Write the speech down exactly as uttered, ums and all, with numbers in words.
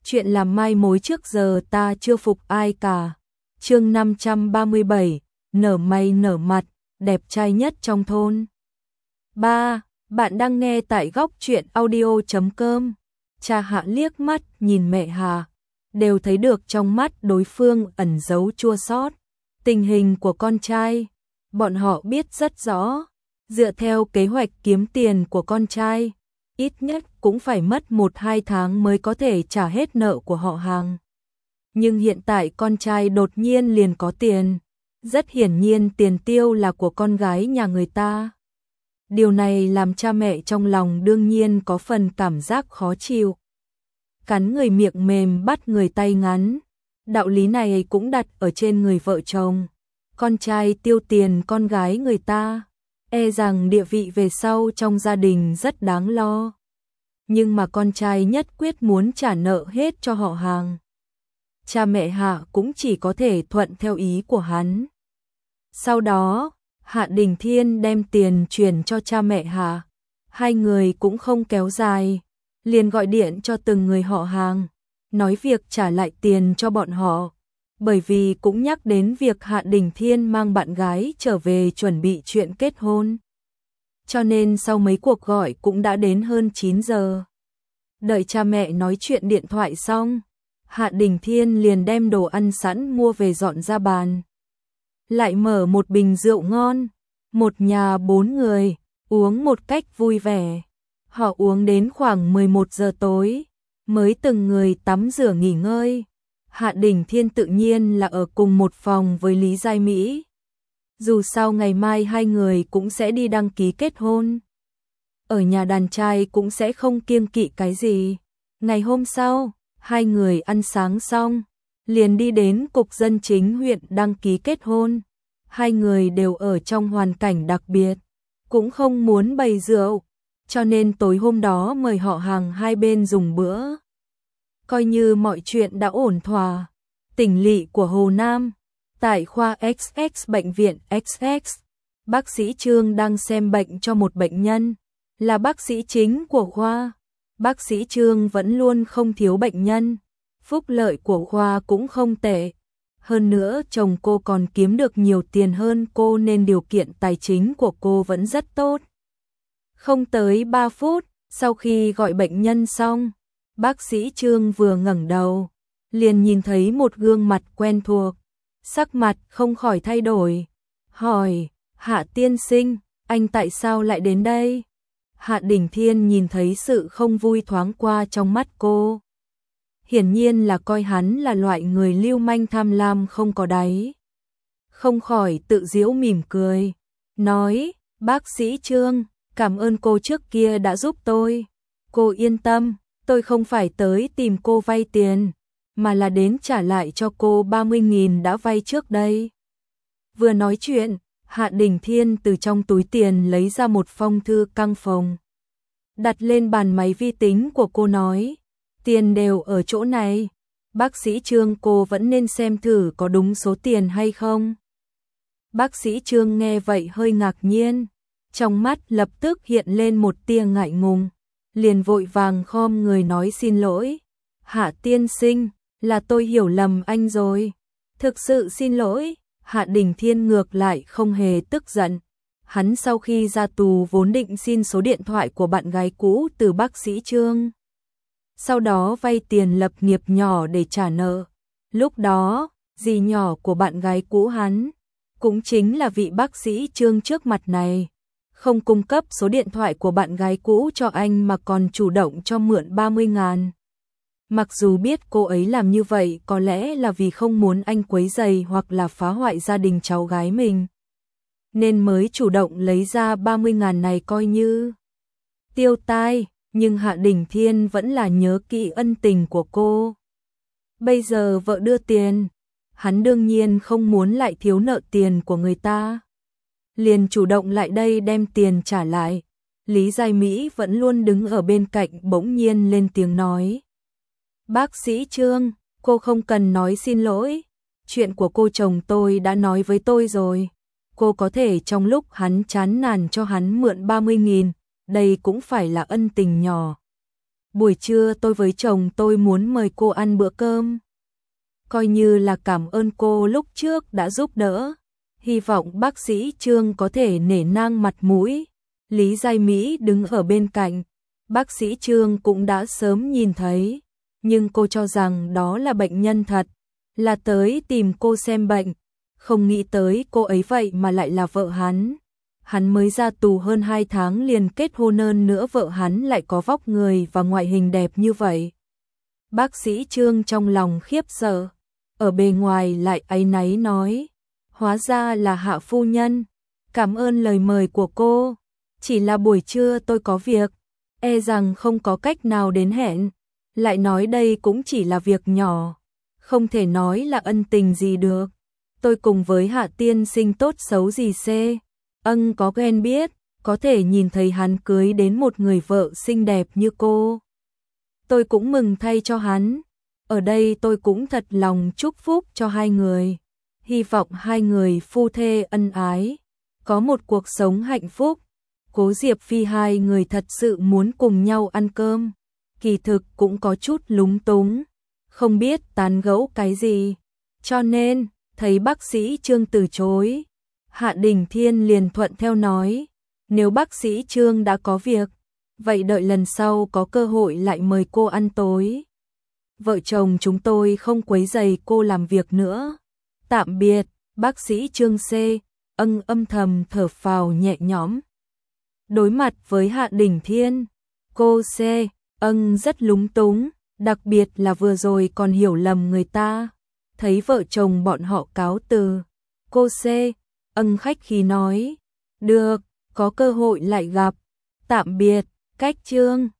chuyện làm mai mối trước giờ ta chưa phục ai cả. Chương năm trăm ba mươi bảy, nở mày nở mặt, đẹp trai nhất trong thôn. ba. Bạn đang nghe tại góc truyện audio chấm com. Cha Hạ liếc mắt nhìn mẹ Hà, đều thấy được trong mắt đối phương ẩn giấu chua xót. Tình hình của con trai, bọn họ biết rất rõ. Dựa theo kế hoạch kiếm tiền của con trai, ít nhất cũng phải mất một hai tháng mới có thể trả hết nợ của họ Hàng. Nhưng hiện tại con trai đột nhiên liền có tiền, rất hiển nhiên tiền tiêu là của con gái nhà người ta. Điều này làm cha mẹ trong lòng đương nhiên có phần cảm giác khó chịu. Cắn người miệng mềm bắt người tay ngắn, đạo lý này cũng đặt ở trên người vợ chồng. Con trai tiêu tiền con gái người ta, e rằng địa vị về sau trong gia đình rất đáng lo. Nhưng mà con trai nhất quyết muốn trả nợ hết cho họ Hàng. Cha mẹ Hạ cũng chỉ có thể thuận theo ý của hắn. Sau đó, Hạ Đình Thiên đem tiền chuyển cho cha mẹ Hạ. Hai người cũng không kéo dài, liền gọi điện cho từng người họ Hàng, nói việc trả lại tiền cho bọn họ. Bởi vì cũng nhắc đến việc Hạ Đình Thiên mang bạn gái trở về chuẩn bị chuyện kết hôn. Cho nên sau mấy cuộc gọi cũng đã đến hơn chín giờ. Đợi cha mẹ nói chuyện điện thoại xong, Hạ Đình Thiên liền đem đồ ăn sẵn mua về dọn ra bàn. Lại mở một bình rượu ngon, một nhà bốn người, uống một cách vui vẻ. Họ uống đến khoảng mười một giờ tối, mới từng người tắm rửa nghỉ ngơi. Hạ Đình Thiên tự nhiên là ở cùng một phòng với Lý Giai Mỹ. Dù sao ngày mai hai người cũng sẽ đi đăng ký kết hôn. Ở nhà đàn trai cũng sẽ không kiêng kỵ cái gì. Ngày hôm sau, hai người ăn sáng xong, liền đi đến cục dân chính huyện đăng ký kết hôn. Hai người đều ở trong hoàn cảnh đặc biệt, cũng không muốn bày rượu, cho nên tối hôm đó mời họ Hàng hai bên dùng bữa. Coi như mọi chuyện đã ổn thỏa. Tỉnh lỵ của Hồ Nam, tại khoa ích ích bệnh viện ích ích, bác sĩ Trương đang xem bệnh cho một bệnh nhân, là bác sĩ chính của khoa. Bác sĩ Trương vẫn luôn không thiếu bệnh nhân, phúc lợi của khoa cũng không tệ. Hơn nữa chồng cô còn kiếm được nhiều tiền hơn cô nên điều kiện tài chính của cô vẫn rất tốt. Không tới ba phút, sau khi gọi bệnh nhân xong, bác sĩ Trương vừa ngẩng đầu, liền nhìn thấy một gương mặt quen thuộc, sắc mặt không khỏi thay đổi, hỏi: Hạ tiên sinh, anh tại sao lại đến đây? Hạ Đình Thiên nhìn thấy sự không vui thoáng qua trong mắt cô. Hiển nhiên là coi hắn là loại người lưu manh tham lam không có đáy. Không khỏi tự giễu mỉm cười, nói: Bác sĩ Trương, cảm ơn cô trước kia đã giúp tôi. Cô yên tâm, tôi không phải tới tìm cô vay tiền, mà là đến trả lại cho cô ba mươi nghìn đã vay trước đây. Vừa nói chuyện, Hạ Đình Thiên từ trong túi tiền lấy ra một phong thư căng phồng, đặt lên bàn máy vi tính của cô, nói: Tiền đều ở chỗ này, bác sĩ Trương cô vẫn nên xem thử có đúng số tiền hay không. Bác sĩ Trương nghe vậy hơi ngạc nhiên, trong mắt lập tức hiện lên một tia ngại ngùng, liền vội vàng khom người nói: Xin lỗi, Hạ tiên sinh, là tôi hiểu lầm anh rồi. Thực sự xin lỗi. Hạ Đình Thiên ngược lại không hề tức giận. Hắn sau khi ra tù vốn định xin số điện thoại của bạn gái cũ từ bác sĩ Trương, sau đó vay tiền lập nghiệp nhỏ để trả nợ. Lúc đó, dì nhỏ của bạn gái cũ hắn, cũng chính là vị bác sĩ Trương trước mặt này, không cung cấp số điện thoại của bạn gái cũ cho anh mà còn chủ động cho mượn ba mươi ngàn. Mặc dù biết cô ấy làm như vậy có lẽ là vì không muốn anh quấy rầy hoặc là phá hoại gia đình cháu gái mình, nên mới chủ động lấy ra ba mươi ngàn này coi như tiêu tai, nhưng Hạ Đình Thiên vẫn là nhớ kỹ ân tình của cô. Bây giờ vợ đưa tiền, hắn đương nhiên không muốn lại thiếu nợ tiền của người ta, liền chủ động lại đây đem tiền trả lại. Lý Giai Mỹ vẫn luôn đứng ở bên cạnh bỗng nhiên lên tiếng nói: Bác sĩ Trương, cô không cần nói xin lỗi, chuyện của cô chồng tôi đã nói với tôi rồi. Cô có thể trong lúc hắn chán nản cho hắn mượn ba mươi nghìn, đây cũng phải là ân tình nhỏ. buổi trưa tôi với chồng tôi muốn mời cô ăn bữa cơm. Coi như là cảm ơn cô lúc trước đã giúp đỡ. Hy vọng bác sĩ Trương có thể nể nang mặt mũi. Lý Giai Mỹ đứng ở bên cạnh. Bác sĩ Trương cũng đã sớm nhìn thấy. Nhưng cô cho rằng đó là bệnh nhân thật. Là tới tìm cô xem bệnh. Không nghĩ tới cô ấy vậy mà lại là vợ hắn. Hắn mới ra tù hơn hai tháng liền kết hôn, hơn nữa vợ hắn lại có vóc người và ngoại hình đẹp như vậy. Bác sĩ Trương trong lòng khiếp sợ. Ở bề ngoài lại áy náy nói. Hóa ra là Hạ phu nhân. Cảm ơn lời mời của cô. Chỉ là buổi trưa tôi có việc. E rằng không có cách nào đến hẹn. Lại nói đây cũng chỉ là việc nhỏ. Không thể nói là ân tình gì được. Tôi cùng với Hạ tiên sinh tốt xấu gì xê. Ân có quen biết. Có thể nhìn thấy hắn cưới đến một người vợ xinh đẹp như cô. Tôi cũng mừng thay cho hắn. Ở đây tôi cũng thật lòng chúc phúc cho hai người. Hy vọng hai người phu thê ân ái. Có một cuộc sống hạnh phúc. Cố Diệp Phi hai người thật sự muốn cùng nhau ăn cơm. Kỳ thực cũng có chút lúng túng. Không biết tán gẫu cái gì. Cho nên, thấy bác sĩ Trương từ chối. Hạ Đình Thiên liền thuận theo nói. Nếu bác sĩ Trương đã có việc. Vậy đợi lần sau có cơ hội lại mời cô ăn tối. Vợ chồng chúng tôi không quấy rầy cô làm việc nữa. Tạm biệt, bác sĩ Trương C. Ân âm thầm thở phào nhẹ nhõm. Đối mặt với Hạ Đình Thiên, cô C. Ân rất lúng túng, đặc biệt là vừa rồi còn hiểu lầm người ta. Thấy vợ chồng bọn họ cáo từ, cô C. Ân khách khí nói, được, có cơ hội lại gặp. Tạm biệt, cách Trương.